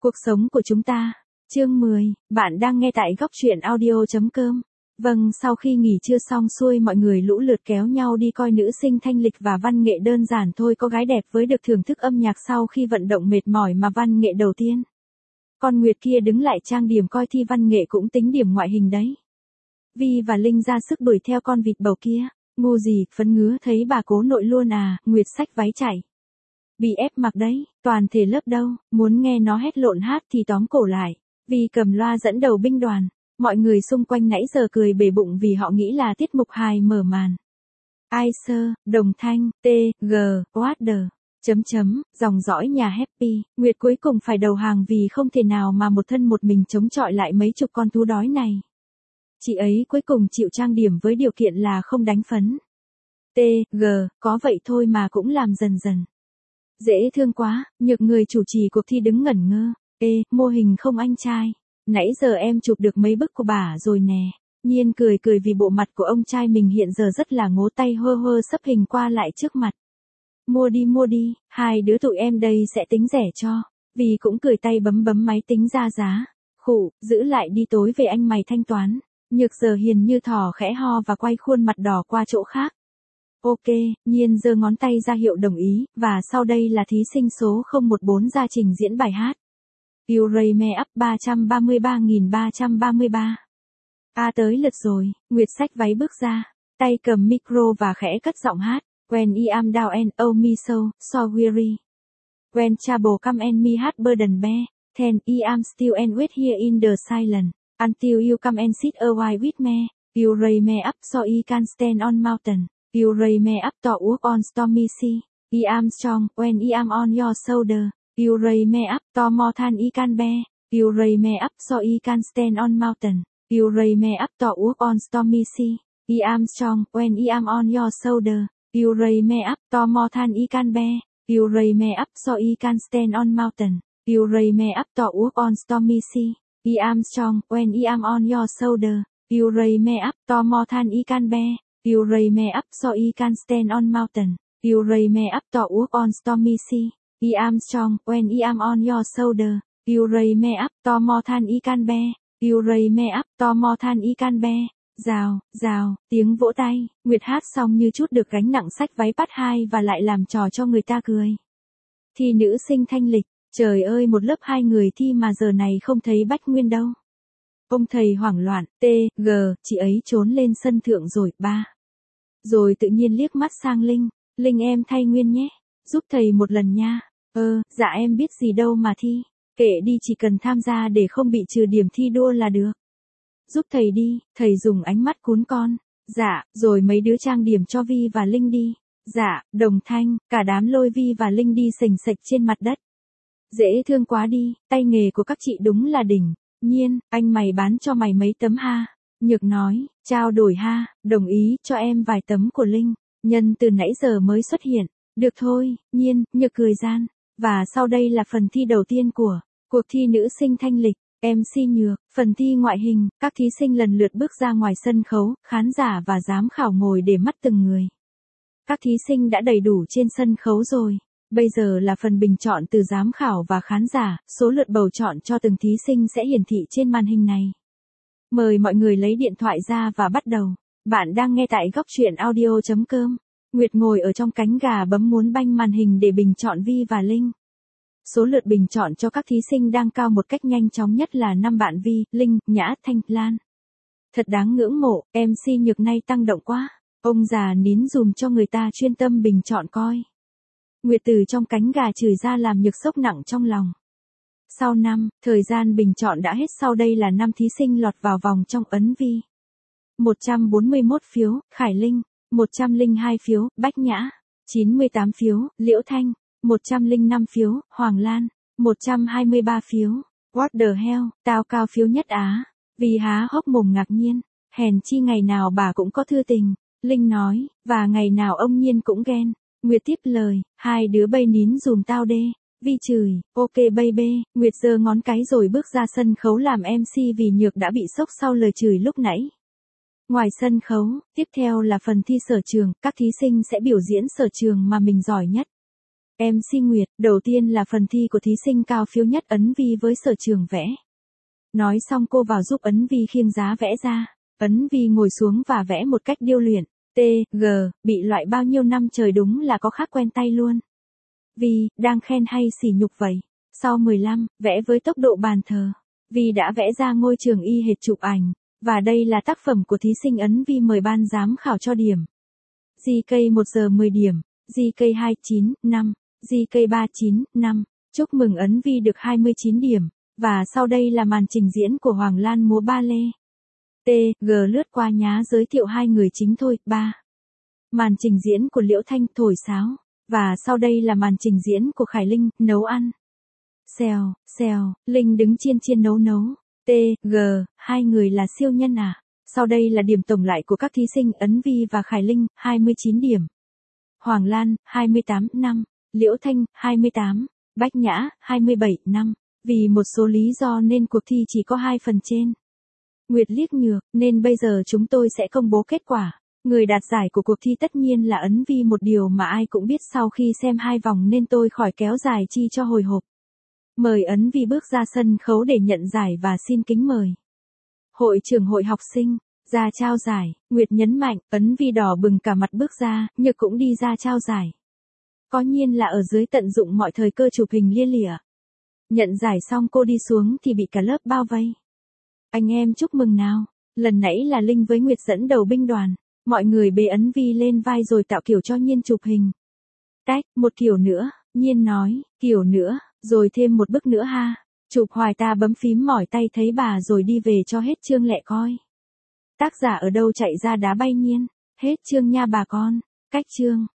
Cuộc sống của chúng ta. Chương 10, bạn đang nghe tại góc truyện audio.com. Vâng, sau khi nghỉ trưa xong xuôi mọi người lũ lượt kéo nhau đi coi nữ sinh thanh lịch và văn nghệ đơn giản thôi có gái đẹp với được thưởng thức âm nhạc sau khi vận động mệt mỏi mà văn nghệ đầu tiên. Con Nguyệt kia đứng lại trang điểm coi thi văn nghệ cũng tính điểm ngoại hình đấy. Vi và Linh ra sức đuổi theo con vịt bầu kia. Ngu gì, phấn ngứa thấy bà cố nội luôn à, Nguyệt xách váy chạy. Bị ép mặc đấy, toàn thể lớp đâu, muốn nghe nó hét lộn hát thì tóm cổ lại. Vi cầm loa dẫn đầu binh đoàn, mọi người xung quanh nãy giờ cười bể bụng vì họ nghĩ là tiết mục hài mở màn. Ai sơ, đồng thanh, t, g, water, dòng dõi nhà Happy, Nguyệt cuối cùng phải đầu hàng vì không thể nào mà một thân một mình chống chọi lại mấy chục con thú đói này. Chị ấy cuối cùng chịu trang điểm với điều kiện là không đánh phấn. T, g, có vậy thôi mà cũng làm dần dần. Dễ thương quá, nhược người chủ trì cuộc thi đứng ngẩn ngơ. Mô hình không anh trai. Nãy giờ em chụp được mấy bức của bà rồi nè. Nhiên cười cười vì bộ mặt của ông trai mình hiện giờ rất là ngố tay hơ hơ sấp hình qua lại trước mặt. Mua đi, hai đứa tụi em đây sẽ tính rẻ cho. Vì cũng cười tay bấm máy tính ra giá. Khụ, giữ lại đi tối về anh mày thanh toán. Nhược giờ hiền như thỏ khẽ ho và quay khuôn mặt đỏ qua chỗ khác. Ok, Nhiên giơ ngón tay ra hiệu đồng ý, và sau đây là thí sinh số 014 ra trình diễn bài hát. You Ray Me Up 333.333. Tới lượt rồi, Nguyệt xách váy bước ra, tay cầm micro và khẽ cất giọng hát. When I am down and oh me so weary. When trouble come and me heart burden bear, then I am still and wait here in the silence, until you come and sit a while with me. You Ray Me Up so I can stand on mountain. You raise me up to walk on stormy sea. I am strong when I am on your shoulder. You raise me up to more than I can bear. You raise me up so I can stand on mountain. You raise me up to walk on stormy sea. I am strong when I am on your shoulder. You raise me up to more than I can bear. You raise me up so I can stand on mountain. You raise me up to walk on stormy sea. I am strong when I am on your shoulder. You raise me up to more than I can bear. You raise me up so I can stand on mountain. You raise me up to walk on stormy sea. I am strong when I am on your shoulder. You raise me up to more than I can bear. You raise me up to more than I can bear. Rào, tiếng vỗ tay, Nguyệt hát xong như chút được gánh nặng xách váy bắt 2 và lại làm trò cho người ta cười. Thi nữ sinh thanh lịch, trời ơi một lớp 2 người thi mà giờ này không thấy Bách Nguyên đâu. Ông thầy hoảng loạn, chị ấy trốn lên sân thượng rồi, ba. Rồi tự nhiên liếc mắt sang Linh, Linh em thay Nguyên nhé, giúp thầy một lần nha. Dạ em biết gì đâu mà thi, kệ đi chỉ cần tham gia để không bị trừ điểm thi đua là được. Giúp thầy đi, thầy dùng ánh mắt cún con. Dạ, rồi mấy đứa trang điểm cho Vi và Linh đi. Dạ, đồng thanh, cả đám lôi Vi và Linh đi sềnh sệch trên mặt đất. Dễ thương quá đi, tay nghề của các chị đúng là đỉnh. Nhiên, anh mày bán cho mày mấy tấm ha. Nhược nói, trao đổi ha, đồng ý cho em vài tấm của Linh. Nhân từ nãy giờ mới xuất hiện. Được thôi, Nhiên, Nhược cười gian. Và sau đây là phần thi đầu tiên của cuộc thi nữ sinh thanh lịch. MC Nhược, phần thi ngoại hình, các thí sinh lần lượt bước ra ngoài sân khấu, khán giả và giám khảo ngồi để mắt từng người. Các thí sinh đã đầy đủ trên sân khấu rồi. Bây giờ là phần bình chọn từ giám khảo và khán giả, số lượt bầu chọn cho từng thí sinh sẽ hiển thị trên màn hình này. Mời mọi người lấy điện thoại ra và bắt đầu. Bạn đang nghe tại góc truyện audio.com. Nguyệt ngồi ở trong cánh gà bấm muốn banh màn hình để bình chọn Vi và Linh. Số lượt bình chọn cho các thí sinh đang cao một cách nhanh chóng nhất là 5 bạn Vi, Linh, Nhã, Thanh, Lan. Thật đáng ngưỡng mộ, MC Nhược nay tăng động quá. Ông già nín dùm cho người ta chuyên tâm bình chọn coi. Nguyệt từ trong cánh gà chửi ra làm Nhược sốc nặng trong lòng. Sau thời gian bình chọn đã hết, sau đây là 5 thí sinh lọt vào vòng trong ấn Vi. 141 phiếu, Khải Linh. 102 phiếu, Bách Nhã. 98 phiếu, Liễu Thanh. 105 phiếu, Hoàng Lan. 123 phiếu, What the hell, tao cao phiếu nhất Á. Vì há hốc mồm ngạc nhiên. Hèn chi ngày nào bà cũng có thư tình. Linh nói, và ngày nào ông Nhiên cũng ghen. Nguyệt tiếp lời, hai đứa bay nín dùm tao đê. Vi chửi, ok baby, Nguyệt giơ ngón cái rồi bước ra sân khấu làm MC vì Nhược đã bị sốc sau lời chửi lúc nãy. Ngoài sân khấu, tiếp theo là phần thi sở trường, các thí sinh sẽ biểu diễn sở trường mà mình giỏi nhất. MC Nguyệt, đầu tiên là phần thi của thí sinh cao phiếu nhất Ấn Vi với sở trường vẽ. Nói xong cô vào giúp Ấn Vi khiêng giá vẽ ra. Ấn Vi ngồi xuống và vẽ một cách điêu luyện. T.G. bị loại bao nhiêu năm trời đúng là có khác quen tay luôn. Vi, đang khen hay sỉ nhục vậy? Sau 15, vẽ với tốc độ bàn thờ. Vi đã vẽ ra ngôi trường y hệt chụp ảnh. Và đây là tác phẩm của thí sinh Ấn Vi, mời ban giám khảo cho điểm. GK 1 giờ 10 điểm, GK 29, 5, GK 39, 5. Chúc mừng Ấn Vi được 29 điểm. Và sau đây là màn trình diễn của Hoàng Lan múa ba lê. T.G. lướt qua nhá giới thiệu hai người chính thôi. 3. Màn trình diễn của Liễu Thanh thổi sáo. Và sau đây là màn trình diễn của Khải Linh nấu ăn. Xèo, xèo, Linh đứng chiên nấu. T.G. hai người là siêu nhân à? Sau đây là điểm tổng lại của các thí sinh Ấn Vi và Khải Linh, 29 điểm. Hoàng Lan, 28, 5. Liễu Thanh, 28. Bách Nhã, 27, 5. Vì một số lý do nên cuộc thi chỉ có 2 phần trên. Nguyệt liếc nhược, nên bây giờ chúng tôi sẽ công bố kết quả. Người đạt giải của cuộc thi tất nhiên là Ấn Vi, một điều mà ai cũng biết sau khi xem 2 vòng nên tôi khỏi kéo dài chi cho hồi hộp. Mời Ấn Vi bước ra sân khấu để nhận giải và xin kính mời hội trưởng hội học sinh ra trao giải. Nguyệt nhấn mạnh, Ấn Vi đỏ bừng cả mặt bước ra, Nhược cũng đi ra trao giải. Có nhiên là ở dưới tận dụng mọi thời cơ chụp hình lia lịa. Nhận giải xong cô đi xuống thì bị cả lớp bao vây. Anh em chúc mừng nào. Lần nãy là Linh với Nguyệt dẫn đầu binh đoàn. Mọi người bế Ấn Vi lên vai rồi tạo kiểu cho Nhiên chụp hình. Tách, một kiểu nữa, Nhiên nói, kiểu nữa, rồi thêm một bức nữa ha. Chụp hoài ta bấm phím mỏi tay thấy bà rồi đi về cho hết chương lẹ coi. Tác giả ở đâu chạy ra đá bay Nhiên, hết chương nha bà con, cách chương.